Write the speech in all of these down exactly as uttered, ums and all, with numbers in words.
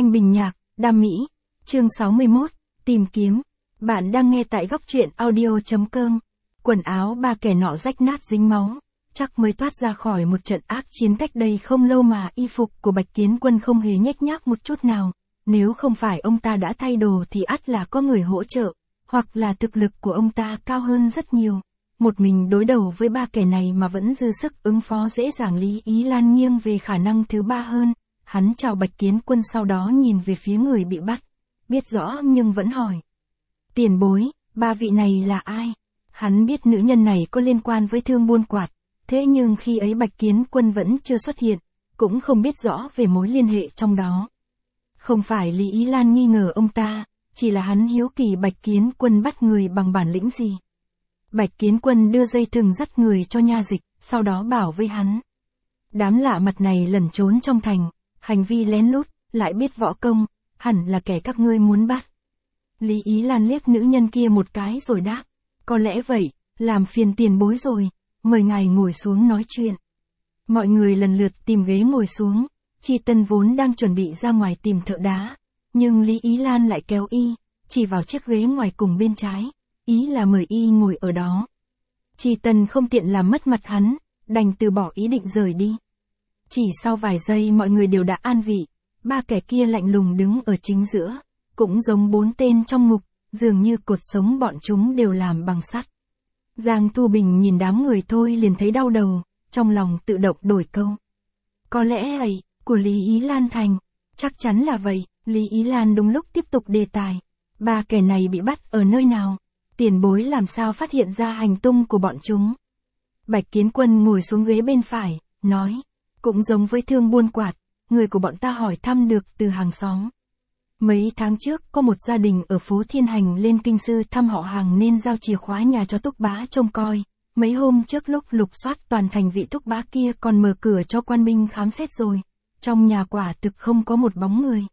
Thanh Bình Nhạc, Đam Mỹ, chương sáu mươi mốt, tìm kiếm. Bạn đang nghe tại góc truyện audio.com. Quần áo ba kẻ nọ rách nát dính máu, chắc mới thoát ra khỏi một trận ác chiến cách đây không lâu mà y phục của Bạch Kiến Quân không hề nhếch nhác một chút nào. Nếu không phải ông ta đã thay đồ thì ắt là có người hỗ trợ, hoặc là thực lực của ông ta cao hơn rất nhiều. Một mình đối đầu với ba kẻ này mà vẫn dư sức ứng phó dễ dàng. Lý Ý Lan nghiêng về khả năng thứ ba hơn. Hắn chào Bạch Kiến Quân sau đó nhìn về phía người bị bắt. Biết rõ nhưng vẫn hỏi. Tiền bối, ba vị này là ai? Hắn biết nữ nhân này có liên quan với thương buôn quạt. Thế nhưng khi ấy Bạch Kiến Quân vẫn chưa xuất hiện, cũng không biết rõ về mối liên hệ trong đó. Không phải Lý Ý Lan nghi ngờ ông ta, chỉ là hắn hiếu kỳ Bạch Kiến Quân bắt người bằng bản lĩnh gì. Bạch Kiến Quân đưa dây thừng dắt người cho nha dịch, sau đó bảo với hắn. Đám lạ mặt này lẩn trốn trong thành, hành vi lén lút, lại biết võ công, hẳn là kẻ các ngươi muốn bắt. Lý Ý Lan liếc nữ nhân kia một cái rồi đáp. Có lẽ vậy, làm phiền tiền bối rồi, mời ngài ngồi xuống nói chuyện. Mọi người lần lượt tìm ghế ngồi xuống, Chi Tân vốn đang chuẩn bị ra ngoài tìm thợ đá, nhưng Lý Ý Lan lại kéo y, chỉ vào chiếc ghế ngoài cùng bên trái, ý là mời y ngồi ở đó. Chi Tân không tiện làm mất mặt hắn, đành từ bỏ ý định rời đi. Chỉ sau vài giây mọi người đều đã an vị, ba kẻ kia lạnh lùng đứng ở chính giữa, cũng giống bốn tên trong ngục, dường như cột sống bọn chúng đều làm bằng sắt. Giang Thu Bình nhìn đám người thôi liền thấy đau đầu, trong lòng tự động đổi câu. Có lẽ ấy, của Lý Ý Lan thành, chắc chắn là vậy. Lý Ý Lan đúng lúc tiếp tục đề tài. Ba kẻ này bị bắt ở nơi nào? Tiền bối làm sao phát hiện ra hành tung của bọn chúng? Bạch Kiến Quân ngồi xuống ghế bên phải, nói. Cũng giống với thương buôn quạt, người của bọn ta hỏi thăm được từ hàng xóm. Mấy tháng trước có một gia đình ở phố Thiên Hành lên kinh sư thăm họ hàng nên giao chìa khóa nhà cho Thúc Bá trông coi. Mấy hôm trước lúc lục soát toàn thành vị Thúc Bá kia còn mở cửa cho quan binh khám xét rồi. Trong nhà quả thực không có một bóng người.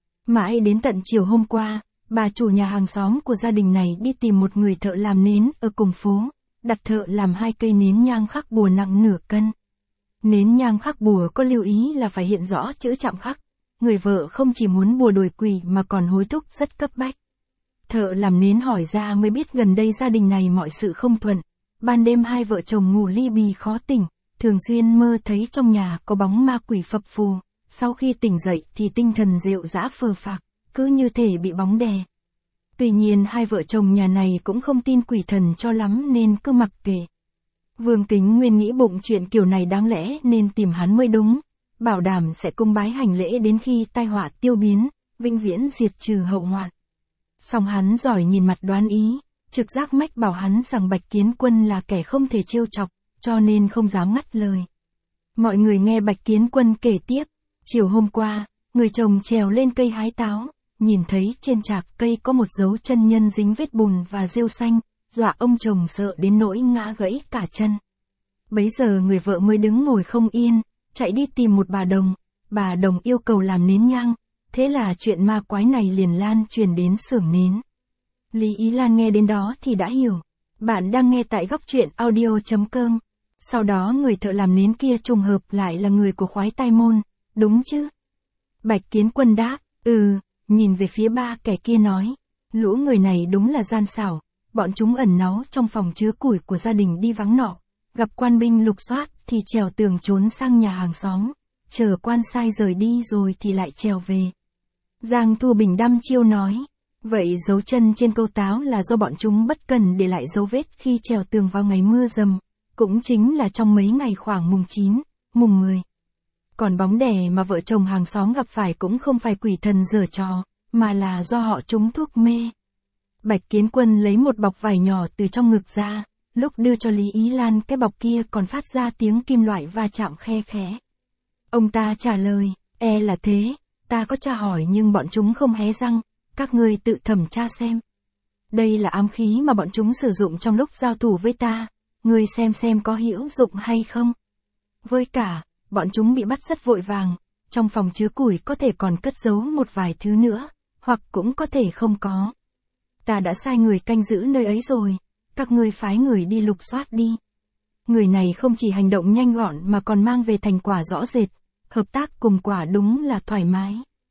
Mãi đến tận chiều hôm qua, bà chủ nhà hàng xóm của gia đình này đi tìm một người thợ làm nến ở cùng phố, đặt thợ làm hai cây nến nhang khắc bùa nặng nửa cân. Nến nhang khắc bùa có lưu ý là phải hiện rõ chữ chạm khắc. Người vợ không chỉ muốn bùa đuổi quỷ mà còn hối thúc rất cấp bách. Thợ làm nến hỏi ra mới biết gần đây gia đình này mọi sự không thuận. Ban đêm hai vợ chồng ngủ ly bì khó tỉnh, thường xuyên mơ thấy trong nhà có bóng ma quỷ phập phù. Sau khi tỉnh dậy thì tinh thần rệu rã phờ phạc, cứ như thể bị bóng đè. Tuy nhiên hai vợ chồng nhà này cũng không tin quỷ thần cho lắm nên cứ mặc kệ. Vương Kính Nguyên nghĩ bụng chuyện kiểu này đáng lẽ nên tìm hắn mới đúng. Bảo đảm sẽ cung bái hành lễ đến khi tai họa tiêu biến, vĩnh viễn diệt trừ hậu hoạn. Song hắn giỏi nhìn mặt đoán ý, trực giác mách bảo hắn rằng Bạch Kiến Quân là kẻ không thể trêu chọc, cho nên không dám ngắt lời. Mọi người nghe Bạch Kiến Quân kể tiếp, chiều hôm qua, người chồng trèo lên cây hái táo, nhìn thấy trên trạc cây có một dấu chân nhân dính vết bùn và rêu xanh, dọa ông chồng sợ đến nỗi ngã gãy cả chân. Bấy giờ người vợ mới đứng ngồi không yên, chạy đi tìm một bà đồng, bà đồng yêu cầu làm nến nhang, thế là chuyện ma quái này liền lan truyền đến xưởng nến. Lý Ý Lan nghe đến đó thì đã hiểu. Bạn đang nghe tại góc truyện audio.com. Sau đó người thợ làm nến kia trùng hợp lại là người của Khoái Tai Môn, đúng chứ? Bạch Kiến Quân đáp, ừ, nhìn về phía ba kẻ kia nói. Lũ người này đúng là gian xảo, bọn chúng ẩn náu trong phòng chứa củi của gia đình đi vắng nọ. Gặp quan binh lục soát thì trèo tường trốn sang nhà hàng xóm, chờ quan sai rời đi rồi thì lại trèo về. Giang Thu Bình đăm chiêu nói, vậy dấu chân trên câu táo là do bọn chúng bất cần để lại dấu vết khi trèo tường vào ngày mưa dầm, cũng chính là trong mấy ngày khoảng mùng chín, mùng mười. Còn bóng đè mà vợ chồng hàng xóm gặp phải cũng không phải quỷ thần giở trò, mà là do họ trúng thuốc mê. Bạch Kiến Quân lấy một bọc vải nhỏ từ trong ngực ra. Lúc đưa cho Lý Ý Lan cái bọc kia còn phát ra tiếng kim loại va chạm khe khẽ. Ông ta trả lời, e là thế, ta có tra hỏi nhưng bọn chúng không hé răng, các ngươi tự thẩm tra xem. Đây là ám khí mà bọn chúng sử dụng trong lúc giao thủ với ta, ngươi xem xem có hữu dụng hay không. Với cả, bọn chúng bị bắt rất vội vàng, trong phòng chứa củi có thể còn cất giấu một vài thứ nữa, hoặc cũng có thể không có. Ta đã sai người canh giữ nơi ấy rồi. Các ngươi phái người đi lục soát đi. Người này không chỉ hành động nhanh gọn mà còn mang về thành quả rõ rệt, hợp tác cùng quả đúng là thoải mái.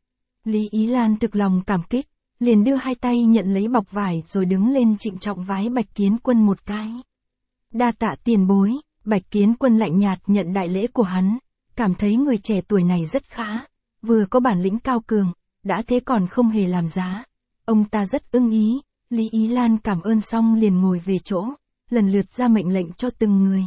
Lý Ý Lan thực lòng cảm kích, liền đưa hai tay nhận lấy bọc vải rồi đứng lên trịnh trọng vái Bạch Kiến Quân một cái. Đa tạ tiền bối, Bạch Kiến Quân lạnh nhạt nhận đại lễ của hắn, cảm thấy người trẻ tuổi này rất khá, vừa có bản lĩnh cao cường, đã thế còn không hề làm giá. Ông ta rất ưng ý, Lý Ý Lan cảm ơn xong liền ngồi về chỗ, lần lượt ra mệnh lệnh cho từng người.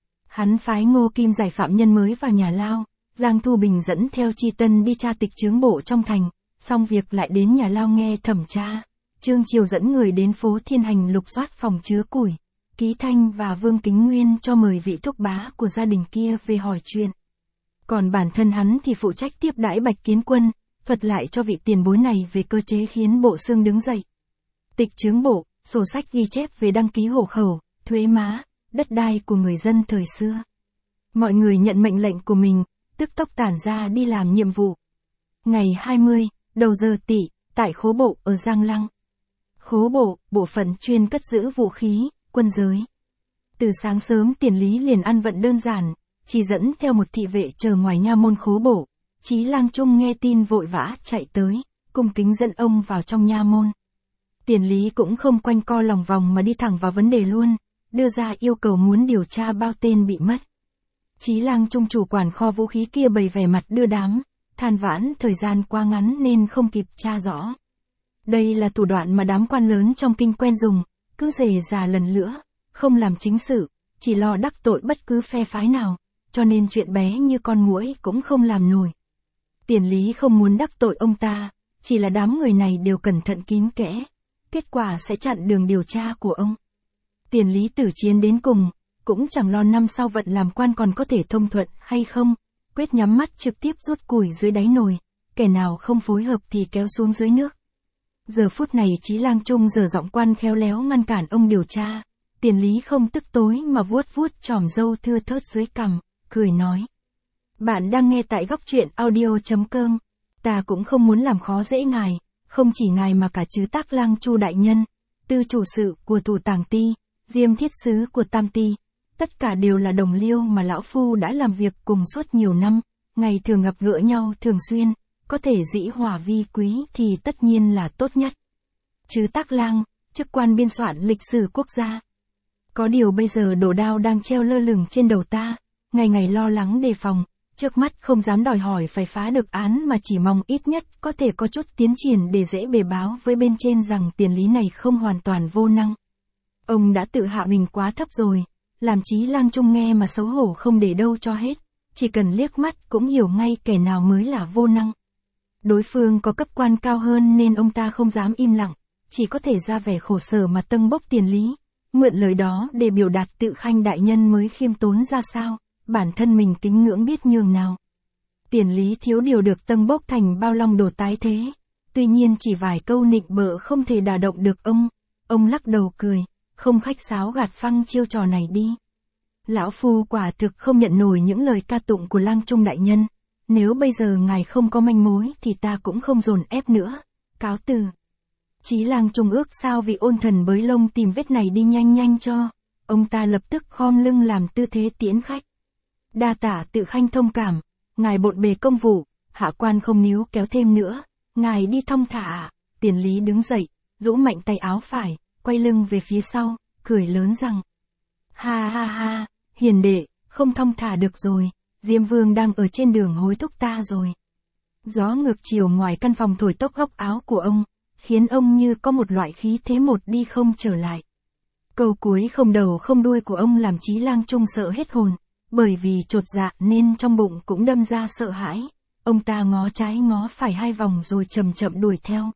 Hắn phái Ngô Kim giải phạm nhân mới vào nhà lao, Giang Thu Bình dẫn theo Chi Tân đi tra tịch chướng bộ trong thành, xong việc lại đến nhà lao nghe thẩm tra. Trương Triều dẫn người đến phố Thiên Hành lục soát phòng chứa củi, Ký Thanh và Vương Kính Nguyên cho mời vị thúc bá của gia đình kia về hỏi chuyện. Còn bản thân hắn thì phụ trách tiếp đãi Bạch Kiến Quân, thuật lại cho vị tiền bối này về cơ chế khiến bộ xương đứng dậy. Tịch chướng bộ, sổ sách ghi chép về đăng ký hộ khẩu, thuế má, đất đai của người dân thời xưa. Mọi người nhận mệnh lệnh của mình, tức tốc tản ra đi làm nhiệm vụ. Ngày hai mươi, đầu giờ tỵ, tại khố bộ ở Giang Lăng. Khố bộ, bộ phận chuyên cất giữ vũ khí, quân giới. Từ sáng sớm Tiền Lý liền ăn vận đơn giản, chỉ dẫn theo một thị vệ chờ ngoài nha môn khố bộ. Chí Lang Trung nghe tin vội vã chạy tới, cung kính dẫn ông vào trong nha môn. Tiền Lý cũng không quanh co lòng vòng mà đi thẳng vào vấn đề luôn, đưa ra yêu cầu muốn điều tra bao tên bị mất. Chí Lang Trung chủ quản kho vũ khí kia bày vẻ mặt đưa đám, than vãn thời gian quá ngắn nên không kịp tra rõ. Đây là thủ đoạn mà đám quan lớn trong kinh quen dùng, cứ rề rà lần nữa, không làm chính sự, chỉ lo đắc tội bất cứ phe phái nào, cho nên chuyện bé như con muỗi cũng không làm nổi. Tiền Lý không muốn đắc tội ông ta, chỉ là đám người này đều cẩn thận kín kẽ, kết quả sẽ chặn đường điều tra của ông. Tiền Lý tử chiến đến cùng, cũng chẳng lo năm sau vận làm quan còn có thể thông thuận hay không, quyết nhắm mắt trực tiếp rút củi dưới đáy nồi, kẻ nào không phối hợp thì kéo xuống dưới nước. Giờ phút này Chí Lang Trung giở giọng quan khéo léo ngăn cản ông điều tra, Tiền Lý không tức tối mà vuốt vuốt chòm râu thưa thớt dưới cằm, cười nói. Bạn đang nghe tại góc truyện audio chấm com, ta cũng không muốn làm khó dễ ngài, không chỉ ngài mà cả Trứ Tác Lang Chu đại nhân, tư chủ sự của Thủ Tàng Ti, Diêm Thiết sứ của Tam Ti, tất cả đều là đồng liêu mà lão phu đã làm việc cùng suốt nhiều năm, ngày thường gặp gỡ nhau thường xuyên, có thể dĩ hòa vi quý thì tất nhiên là tốt nhất. Trứ Tác Lang, chức quan biên soạn lịch sử quốc gia. Có điều bây giờ đồ đao đang treo lơ lửng trên đầu ta, ngày ngày lo lắng đề phòng, trước mắt không dám đòi hỏi phải phá được án mà chỉ mong ít nhất có thể có chút tiến triển để dễ bề báo với bên trên rằng Tiền Lý này không hoàn toàn vô năng. Ông đã tự hạ mình quá thấp rồi, làm Chí Lang Trung nghe mà xấu hổ không để đâu cho hết, chỉ cần liếc mắt cũng hiểu ngay kẻ nào mới là vô năng. Đối phương có cấp quan cao hơn nên ông ta không dám im lặng, chỉ có thể ra vẻ khổ sở mà tâng bốc Tiền Lý, mượn lời đó để biểu đạt tự khanh đại nhân mới khiêm tốn ra sao, bản thân mình kính ngưỡng biết nhường nào. Tiền Lý thiếu điều được tâng bốc thành bao long đồ tái thế, tuy nhiên chỉ vài câu nịnh bợ không thể đả động được ông, ông lắc đầu cười, không khách sáo gạt phăng chiêu trò này đi. Lão phu quả thực không nhận nổi những lời ca tụng của Lang Trung đại nhân, nếu bây giờ ngài không có manh mối thì ta cũng không dồn ép nữa, cáo từ. Chí Lang Trung ước sao vị ôn thần bới lông tìm vết này đi nhanh nhanh cho, ông ta lập tức khom lưng làm tư thế tiễn khách. Đa tả tự khanh thông cảm, ngài bộn bề công vụ, hạ quan không níu kéo thêm nữa, ngài đi thong thả. Tiền Lý đứng dậy, rũ mạnh tay áo phải, quay lưng về phía sau, cười lớn rằng. Ha ha ha, hiền đệ, không thong thả được rồi, Diêm Vương đang ở trên đường hối thúc ta rồi. Gió ngược chiều ngoài căn phòng thổi tốc góc áo của ông, khiến ông như có một loại khí thế một đi không trở lại. Câu cuối không đầu không đuôi của ông làm Chí Lang Trung sợ hết hồn, bởi vì chột dạ nên trong bụng cũng đâm ra sợ hãi. Ông ta ngó trái ngó phải hai vòng rồi chậm chậm đuổi theo.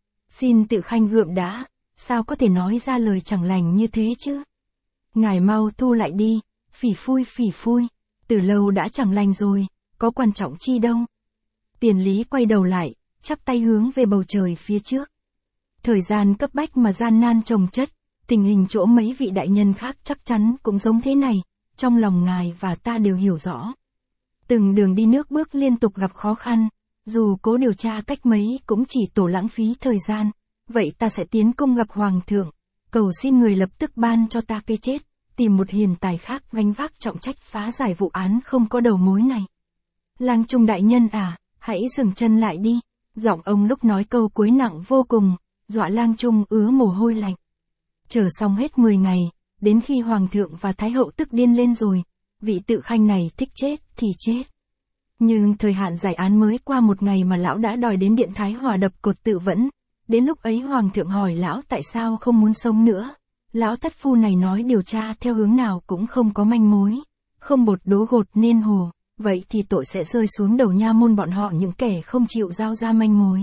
Xin tự khanh gượm đã, sao có thể nói ra lời chẳng lành như thế chứ? Ngài mau thu lại đi, phỉ phui phỉ phui, từ lâu đã chẳng lành rồi, có quan trọng chi đâu. Tiền Lý quay đầu lại, chắp tay hướng về bầu trời phía trước. Thời gian cấp bách mà gian nan chồng chất, tình hình chỗ mấy vị đại nhân khác chắc chắn cũng giống thế này, trong lòng ngài và ta đều hiểu rõ. Từng đường đi nước bước liên tục gặp khó khăn, dù cố điều tra cách mấy cũng chỉ tổ lãng phí thời gian, vậy ta sẽ tiến cung gặp hoàng thượng, cầu xin người lập tức ban cho ta cái chết, tìm một hiền tài khác gánh vác trọng trách phá giải vụ án không có đầu mối này. Lang Trung đại nhân à, hãy dừng chân lại đi, Giọng ông lúc nói câu cuối nặng vô cùng, dọa Lang Trung ứa mồ hôi lạnh. Chờ xong hết mười ngày, đến khi Hoàng thượng và Thái hậu tức điên lên rồi, vị Tự Khanh này thích chết thì chết. Nhưng thời hạn giải án mới qua một ngày mà lão đã đòi đến điện Thái Hòa đập cột tự vẫn. Đến lúc ấy Hoàng thượng hỏi lão tại sao không muốn sống nữa. Lão thất phu này nói điều tra theo hướng nào cũng không có manh mối. Không bột đố gột nên hồ, vậy thì tội sẽ rơi xuống đầu nha môn bọn họ những kẻ không chịu giao ra manh mối.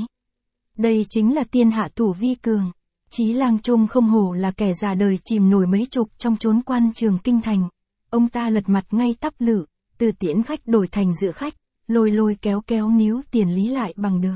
Đây chính là tiên hạ thủ vi cường. Chí Lang Trung không hổ là kẻ già đời chìm nổi mấy chục trong chốn quan trường kinh thành. Ông ta lật mặt ngay tắp lự, từ tiễn khách đổi thành dự khách, lôi lôi kéo kéo níu tiền lý lại bằng được.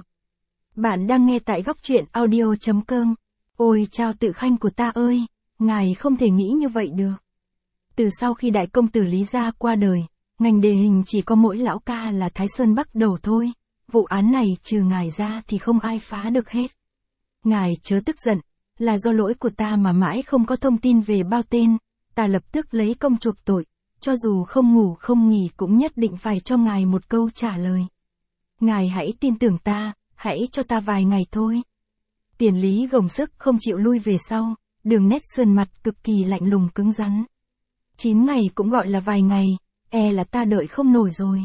Bạn đang nghe tại góc truyện audio chấm com. Ôi chao Tự Khanh của ta ơi, ngài không thể nghĩ như vậy được. Từ sau khi đại công tử Lý Gia qua đời, ngành đề hình chỉ có mỗi lão ca là Thái Sơn Bắc đầu thôi. Vụ án này trừ ngài ra thì không ai phá được hết. Ngài chớ tức giận, là do lỗi của ta mà mãi không có thông tin về bao tên, ta lập tức lấy công chuộc tội, cho dù không ngủ không nghỉ cũng nhất định phải cho ngài một câu trả lời. Ngài hãy tin tưởng ta, hãy cho ta vài ngày thôi. Tiền Lý gồng sức không chịu lui về sau, đường nét sườn mặt cực kỳ lạnh lùng cứng rắn. Chín ngày cũng gọi là vài ngày, e là ta đợi không nổi rồi.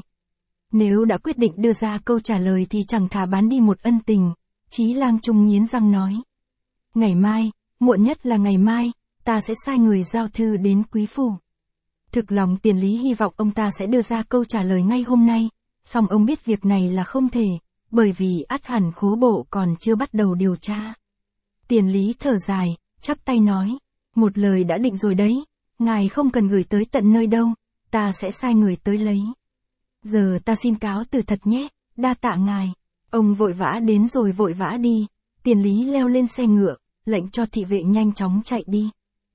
Nếu đã quyết định đưa ra câu trả lời thì chẳng thà bán đi một ân tình, Chí Lang Trung nghiến răng nói. Ngày mai, muộn nhất là ngày mai, ta sẽ sai người giao thư đến quý phủ. Thực lòng Tiền Lý hy vọng ông ta sẽ đưa ra câu trả lời ngay hôm nay, song ông biết việc này là không thể, bởi vì ắt hẳn khố bộ còn chưa bắt đầu điều tra. Tiền Lý thở dài, chắp tay nói, một lời đã định rồi đấy, ngài không cần gửi tới tận nơi đâu, ta sẽ sai người tới lấy. Giờ ta xin cáo từ thật nhé, đa tạ ngài. Ông vội vã đến rồi vội vã đi. Tiền Lý leo lên xe ngựa, lệnh cho thị vệ nhanh chóng chạy đi.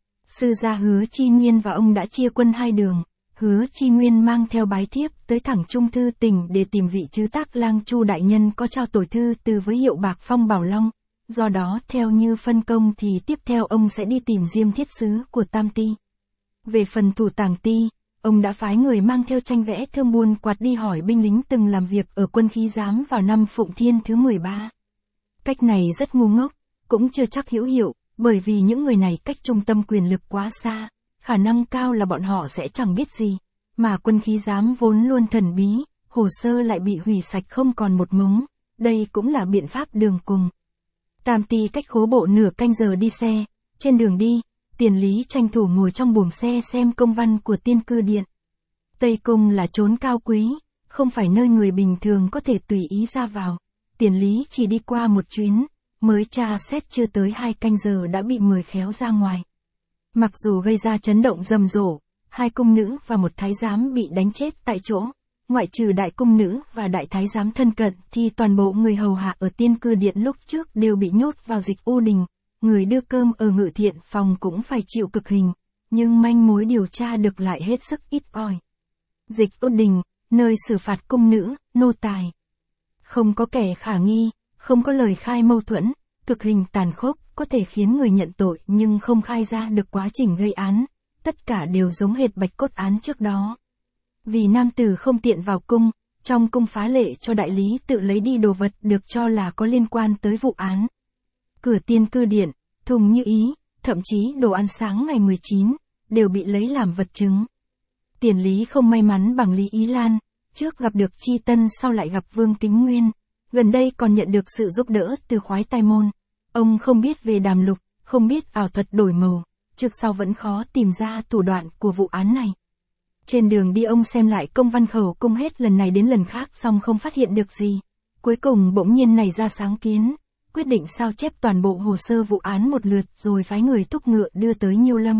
Sư gia Hứa Chi Nguyên và ông đã chia quân hai đường. Hứa Chi Nguyên mang theo bái thiếp tới thẳng Trung Thư Tỉnh để tìm vị Trứ Tác Lang Chu đại nhân có trao tồi thư từ với hiệu Bạc Phong Bảo Long. Do đó theo như phân công thì tiếp theo ông sẽ đi tìm Diêm Thiết Sứ của Tam Ti. Về phần Thủ Tàng Ti, ông đã phái người mang theo tranh vẽ thương buôn quạt đi hỏi binh lính từng làm việc ở quân khí giám vào năm Phụng Thiên thứ mười ba. Cách này rất ngu ngốc, cũng chưa chắc hữu hiệu, bởi vì những người này cách trung tâm quyền lực quá xa, khả năng cao là bọn họ sẽ chẳng biết gì, mà quân khí giám vốn luôn thần bí, hồ sơ lại bị hủy sạch không còn một mống, đây cũng là biện pháp đường cùng. Tam Ti cách khố bộ nửa canh giờ đi xe, trên đường đi, Tiền Lý tranh thủ ngồi trong buồng xe xem công văn của Tiên Cư Điện. Tây Cung là chốn cao quý, không phải nơi người bình thường có thể tùy ý ra vào. Tiền Lý chỉ đi qua một chuyến, mới tra xét chưa tới hai canh giờ đã bị mời khéo ra ngoài. Mặc dù gây ra chấn động rầm rộ, hai cung nữ và một thái giám bị đánh chết tại chỗ, ngoại trừ đại cung nữ và đại thái giám thân cận thì toàn bộ người hầu hạ ở Tiên Cư Điện lúc trước đều bị nhốt vào Dịch U Đình. Người đưa cơm ở Ngự Thiện phòng cũng phải chịu cực hình, nhưng manh mối điều tra được lại hết sức ít ỏi. Dịch U Đình, nơi xử phạt cung nữ, nô tài. Không có kẻ khả nghi, không có lời khai mâu thuẫn, cực hình tàn khốc, có thể khiến người nhận tội nhưng không khai ra được quá trình gây án, tất cả đều giống hệt bạch cốt án trước đó. Vì nam tử không tiện vào cung, trong cung phá lệ cho đại lý tự lấy đi đồ vật được cho là có liên quan tới vụ án. Cửa Tiên Cư Điện, thùng như ý, thậm chí đồ ăn sáng ngày mười chín, đều bị lấy làm vật chứng. Tiền Lý không may mắn bằng Lý Ý Lan, trước gặp được Chi Tân sau lại gặp Vương Kính Nguyên, gần đây còn nhận được sự giúp đỡ từ Khoái Tai Môn. Ông không biết về đàm lục, không biết ảo thuật đổi màu, trước sau vẫn khó tìm ra thủ đoạn của vụ án này. Trên đường đi ông xem lại công văn khẩu cung hết lần này đến lần khác song không phát hiện được gì. Cuối cùng bỗng nhiên nảy ra sáng kiến, quyết định sao chép toàn bộ hồ sơ vụ án một lượt rồi phái người thúc ngựa đưa tới Nhiêu Lâm.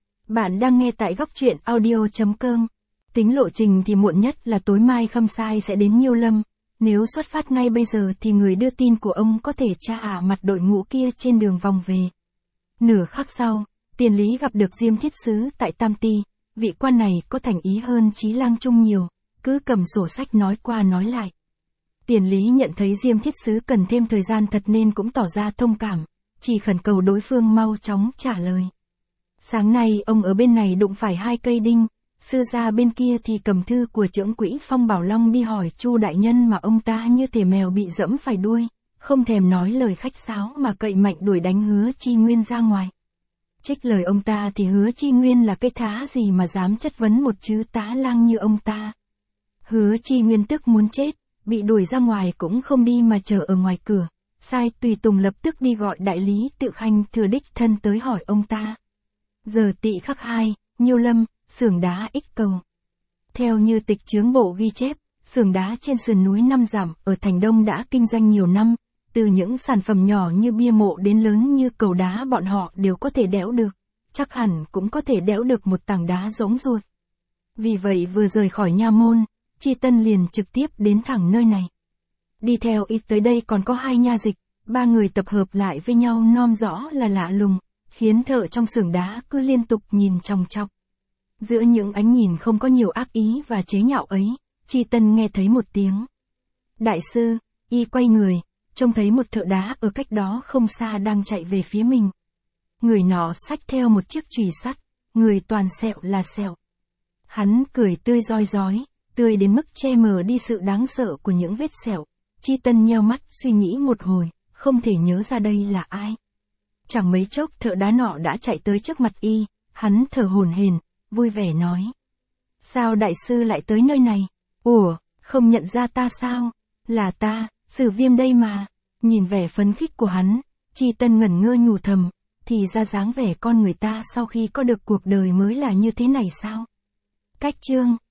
Bạn đang nghe tại góc truyện audio chấm com. Tính lộ trình thì muộn nhất là tối mai Khâm Sai sẽ đến Nhiêu Lâm. Nếu xuất phát ngay bây giờ thì người đưa tin của ông có thể tra ả mặt đội ngũ kia trên đường vòng về. Nửa khắc sau, Tiền Lý gặp được Diêm Thiết Sứ tại Tam Ti. Vị quan này có thành ý hơn Chí Lang Trung nhiều, cứ cầm sổ sách nói qua nói lại. Tiền Lý nhận thấy Diêm Thiết Sứ cần thêm thời gian thật nên cũng tỏ ra thông cảm, chỉ khẩn cầu đối phương mau chóng trả lời. Sáng nay ông ở bên này đụng phải hai cây đinh, sư gia bên kia thì cầm thư của trưởng quỹ Phong Bảo Long đi hỏi Chu đại nhân mà ông ta như thể mèo bị dẫm phải đuôi, không thèm nói lời khách sáo mà cậy mạnh đuổi đánh Hứa Chi Nguyên ra ngoài. Trích lời ông ta thì Hứa Chi Nguyên là cái thá gì mà dám chất vấn một chữ tá lang như ông ta. Hứa Chi Nguyên tức muốn chết, bị đuổi ra ngoài cũng không đi mà chờ ở ngoài cửa, sai tùy tùng lập tức đi gọi đại lý Tự Khanh thừa đích thân tới hỏi ông ta. Giờ Tỵ khắc hai, Nhiêu Lâm, xưởng đá Ích Cầu. Theo như tịch chướng bộ ghi chép, xưởng đá trên sườn núi Năm Giảm ở Thành Đông đã kinh doanh nhiều năm, từ những sản phẩm nhỏ như bia mộ đến lớn như cầu đá bọn họ đều có thể đẽo được, chắc hẳn cũng có thể đẽo được một tảng đá giống ruột. Vì vậy vừa rời khỏi nha môn, Chi Tân liền trực tiếp đến thẳng nơi này. Đi theo ít tới đây còn có hai nha dịch, ba người tập hợp lại với nhau nom rõ là lạ lùng, khiến thợ trong xưởng đá cứ liên tục nhìn chòng chọc. Giữa những ánh nhìn không có nhiều ác ý và chế nhạo ấy, Chi Tân nghe thấy một tiếng. Đại sư, y quay người, trông thấy một thợ đá ở cách đó không xa đang chạy về phía mình. Người nọ xách theo một chiếc chùy sắt, người toàn sẹo là sẹo. Hắn cười tươi rói rói, tươi đến mức che mờ đi sự đáng sợ của những vết sẹo. Chi Tân nheo mắt suy nghĩ một hồi, không thể nhớ ra đây là ai. Chẳng mấy chốc thợ đá nọ đã chạy tới trước mặt y, hắn thở hổn hển, vui vẻ nói. Sao đại sư lại tới nơi này? Ủa, không nhận ra ta sao? Là ta, Sử Viêm đây mà. Nhìn vẻ phấn khích của hắn, Chi Tân ngẩn ngơ nhủ thầm, thì ra dáng vẻ con người ta sau khi có được cuộc đời mới là như thế này sao? Cách chương